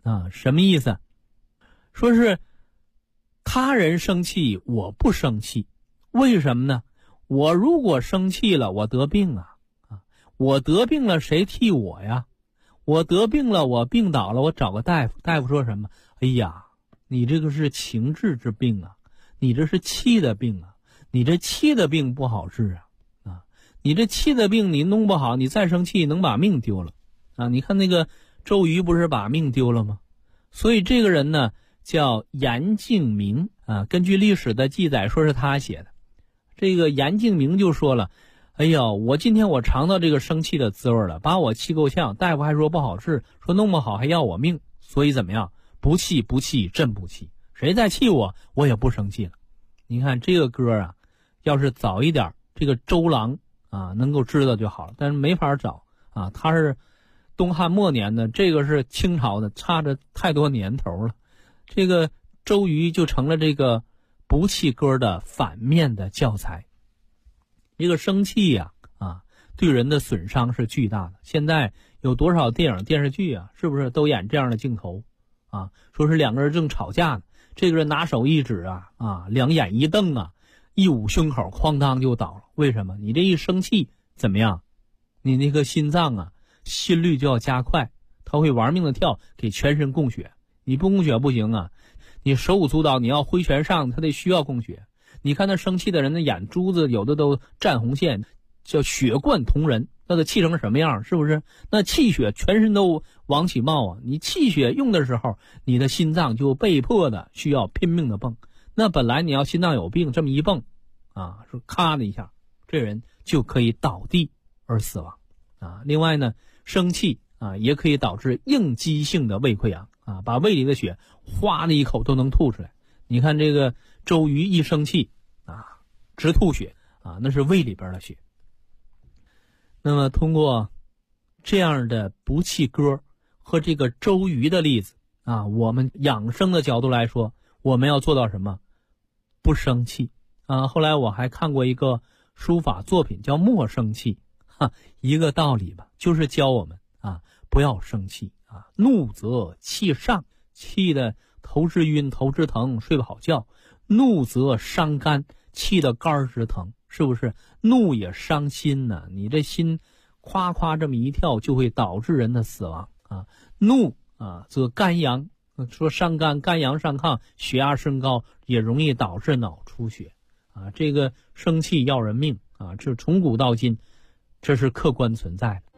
啊，什么意思？说是他人生气我不生气，为什么呢？我如果生气了，我得病啊，我得病了谁替我呀？我得病了，我病倒了，我找个大夫，大夫说什么？哎呀，你这个是情志之病啊，你这是气的病啊，你这气的病不好治啊，你这气的病你弄不好，你再生气能把命丢了啊！你看那个周瑜不是把命丢了吗？所以这个人呢叫严敬明啊，根据历史的记载说是他写的。这个严敬明就说了，哎呦，我今天我尝到这个生气的滋味了，把我气够呛，大夫还说不好治，说弄不好还要我命，所以怎么样？不气不气真不气，谁再气我，我也不生气了。你看这个歌啊，要是早一点，这个周郎啊能够知道就好了，但是没法找啊，他是东汉末年的，这个是清朝的，差着太多年头了。这个周瑜就成了这个不气歌的反面的教材。这个生气呀对人的损伤是巨大的。现在有多少电影电视剧啊，是不是都演这样的镜头啊？说是两个人正吵架呢，这个人拿手一指两眼一瞪一捂胸口，哐当就倒了。为什么？你这一生气怎么样？你那个心脏心率就要加快，它会玩命的跳，给全身供血。你不供血不行啊，你手舞足蹈，你要挥拳上，他得需要供血。你看那生气的人的眼珠子有的都占红线，叫血贯瞳仁，那个气成什么样，是不是？那气血全身都往起冒你气血用的时候，你的心脏就被迫的需要拼命的蹦。那本来你要心脏有病，这么一蹦说咔的一下，这人就可以倒地而死亡另外呢，生气也可以导致应激性的胃溃疡把胃里的血哗的一口都能吐出来。你看这个周瑜一生气直吐血那是胃里边的血。那么通过这样的不气歌和这个周瑜的例子我们养生的角度来说，我们要做到什么？不生气后来我还看过一个书法作品叫莫生气一个道理吧，就是教我们不要生气怒则气上，气的头直晕头直疼睡不好觉；怒则伤肝，气的肝直疼，是不是？怒也伤心呢，你这心夸夸这么一跳，就会导致人的死亡怒则肝阳，说伤肝，肝阳上亢，血压升高，也容易导致脑出血这个生气要人命这从古到今，这是客观存在的。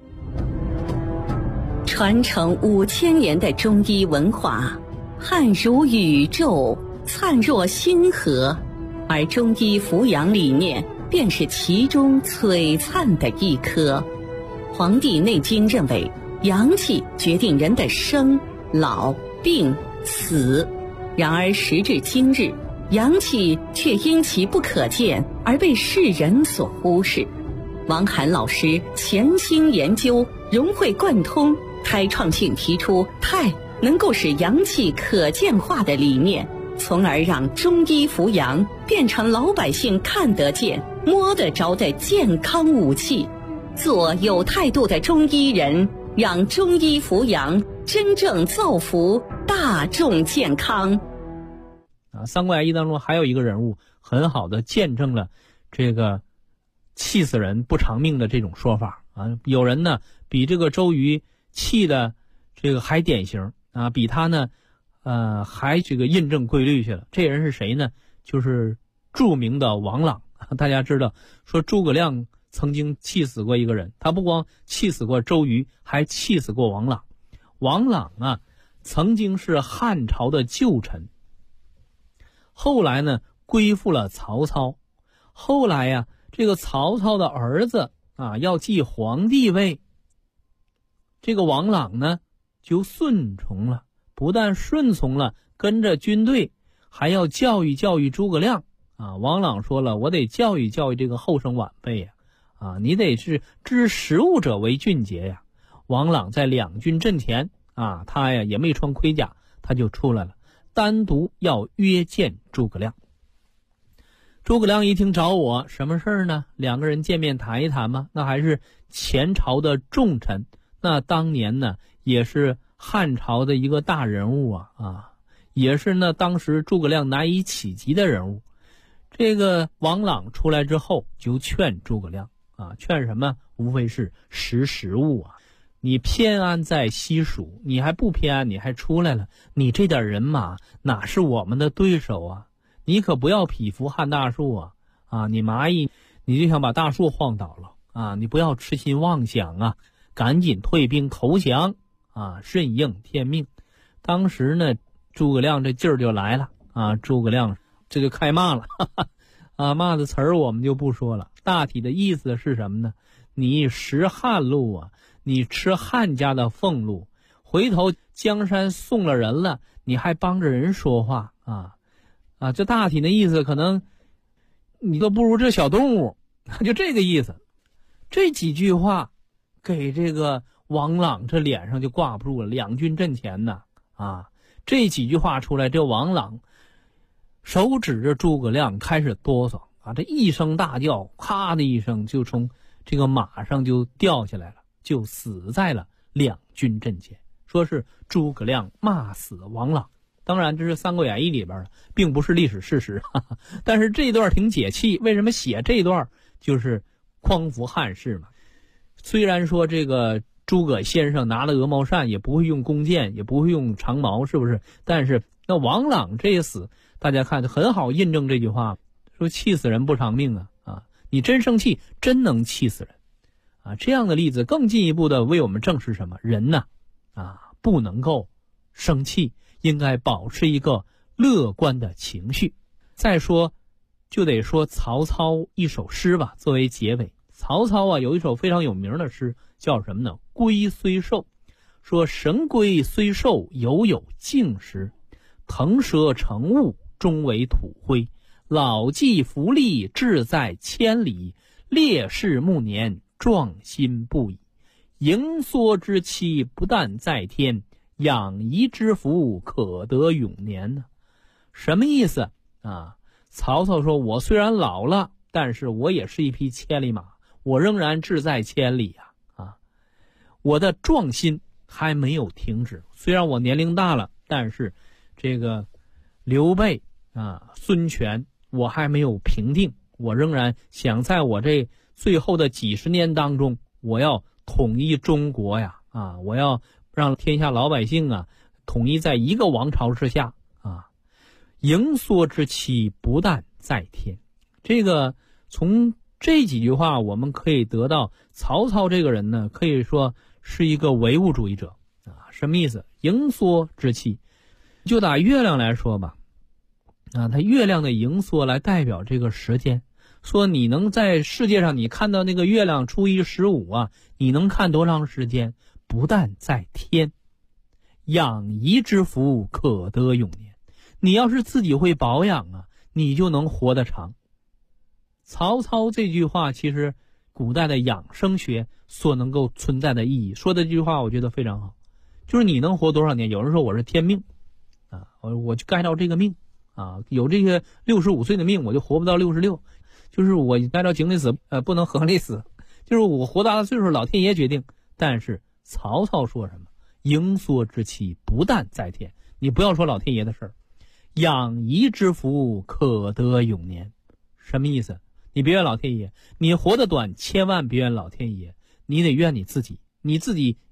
传承5000年的中医文化，汉如宇宙，灿若星河，而中医扶阳理念便是其中璀璨的一颗。《黄帝内经》认为，阳气决定人的生、老、病、死。然而时至今日，阳气却因其不可见而被世人所忽视。王涵老师潜心研究，融会贯通，开创性提出太能够使阳气可见化的理念，从而让中医扶阳变成老百姓看得见、摸得着的健康武器。做有态度的中医人，让中医扶阳真正造福大众健康。 三国演义当中还有一个人物很好的见证了这个气死人不偿命的这种说法有人呢比这个周瑜气的这个还典型比他呢还这个印证规律去了。这人是谁呢？就是著名的王朗。大家知道说诸葛亮曾经气死过一个人，他不光气死过周瑜，还气死过王朗。王朗曾经是汉朝的旧臣，后来呢归附了曹操。后来这个曹操的儿子要继皇帝位，这个王朗呢就顺从了，不但顺从了，跟着军队，还要教育教育诸葛亮王朗说了，我得教育教育这个后生晚辈你得是知时务者为俊杰呀。王朗在两军阵前他也没穿盔甲，他就出来了，单独要约见诸葛亮。诸葛亮一听找我，什么事儿呢？两个人见面谈一谈吗？那还是前朝的重臣，那当年呢也是汉朝的一个大人物也是呢当时诸葛亮难以企及的人物。这个王朗出来之后就劝诸葛亮劝什么？无非是食物你偏安在西蜀，你还不偏安，你还出来了，你这点人马哪是我们的对手你可不要匹夫撼大树你蚂蚁你就想把大树晃倒了你不要痴心妄想赶紧退兵投降顺应天命。当时呢诸葛亮这劲儿就来了诸葛亮这就开骂了骂的词儿我们就不说了，大体的意思是什么呢？你食汉禄你吃汉家的俸禄，回头江山送了人了，你还帮着人说话这大体的意思可能你都不如这小动物，就这个意思。这几句话给这个王朗这脸上就挂不住了，两军阵前这几句话出来，这王朗手指着诸葛亮开始哆嗦这一声大叫，咔的一声就从这个马上就掉下来了，就死在了两军阵前。说是诸葛亮骂死王朗，当然这是《三国演义》里边的，并不是历史事实但是这段挺解气，为什么写这段？就是匡扶汉室嘛。虽然说这个诸葛先生拿了鹅毛扇，也不会用弓箭，也不会用长矛，是不是？但是那王朗这一死，大家看很好印证这句话，说气死人不偿命你真生气真能气死人这样的例子更进一步的为我们证实什么？人不能够生气，应该保持一个乐观的情绪。再说就得说曹操一首诗吧，作为结尾。曹操有一首非常有名的诗，叫什么呢？龟虽寿。说神龟虽寿，犹有竟时，腾蛇乘雾，终为土灰。老骥伏枥，志在千里，烈士暮年，壮心不已。盈缩之期，不但在天，养怡之福，可得永年什么意思曹操说，我虽然老了，但是我也是一匹千里马，我仍然志在千里我的壮心还没有停止。虽然我年龄大了，但是这个刘备孙权我还没有平定，我仍然想在我这最后的几十年当中，我要统一中国我要让天下老百姓统一在一个王朝之下盈缩之期，不但在天。这个从这几句话我们可以得到，曹操这个人呢，可以说是一个唯物主义者什么意思？盈缩之期，就打月亮来说吧它月亮的盈缩来代表这个时间，说你能在世界上你看到那个月亮初一15你能看多长时间？不但在天，养怡之福，可得永年。你要是自己会保养你就能活得长。曹操这句话其实古代的养生学所能够存在的意义，说的这句话我觉得非常好，就是你能活多少年？有人说我是天命我就该到这个命有这个65岁的命，我就活不到66，就是我该到井里死不能河里死，就是我活大的岁数老天爷决定。但是曹操说什么？盈缩之期，不但在天，你不要说老天爷的事儿。养怡之福，可得永年。什么意思？你别怨老天爷，你活得短，千万别怨老天爷，你得怨你自己。你自己